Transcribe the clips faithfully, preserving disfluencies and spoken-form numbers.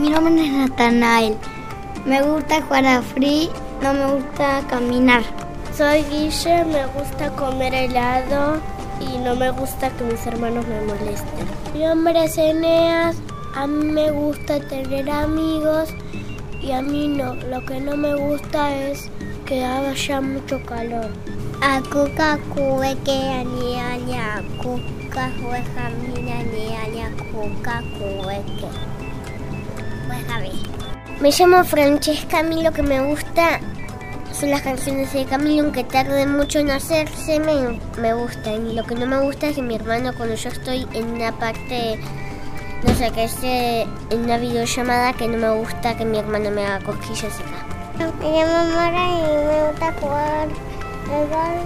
Mi nombre es Natanael. Me gusta jugar a Free, no me gusta caminar. Soy Guille, me gusta comer helado y no me gusta que mis hermanos me molesten. Mi nombre es Eneas, a mí me gusta tener amigos y a mí no. Lo que no me gusta es que haya mucho calor. Akuka kueke ani ani akuka juega mina ni ani akuka kueke. Juega bien. Me llamo Francesca, a mí lo que me gusta son las canciones de Camilo, aunque tarde mucho en hacerse, me, me gustan. Y lo que no me gusta es que mi hermano, cuando yo estoy en una parte, no sé, que esté en una videollamada, que no me gusta que mi hermano me haga cosquillas acá. Me llamo Mara y me gusta jugar al bal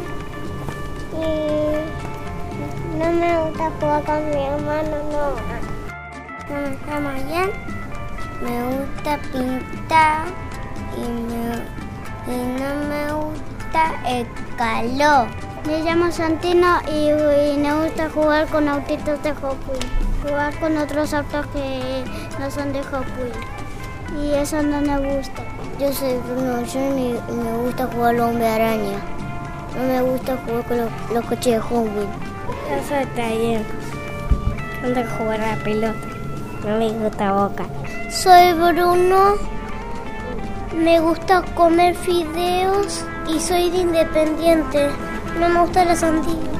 y no me gusta jugar con mi hermano, no. No me llamo Jan, me gusta pintar y, me, y no me gusta el calor. Me llamo Santino y, y me gusta jugar con autitos de Hot Wheels. Jugar con otros autos que no son de Hot Wheels. Y eso no me gusta. Yo soy Bruno John y me gusta jugar al Hombre Araña. No me gusta jugar con los, los coches de Hot Wheels. Yo soy Taller. Me gusta jugar a la pelota. No me gusta Boca. Soy Bruno. Me gusta comer fideos y soy de Independiente. No me gusta la sandía.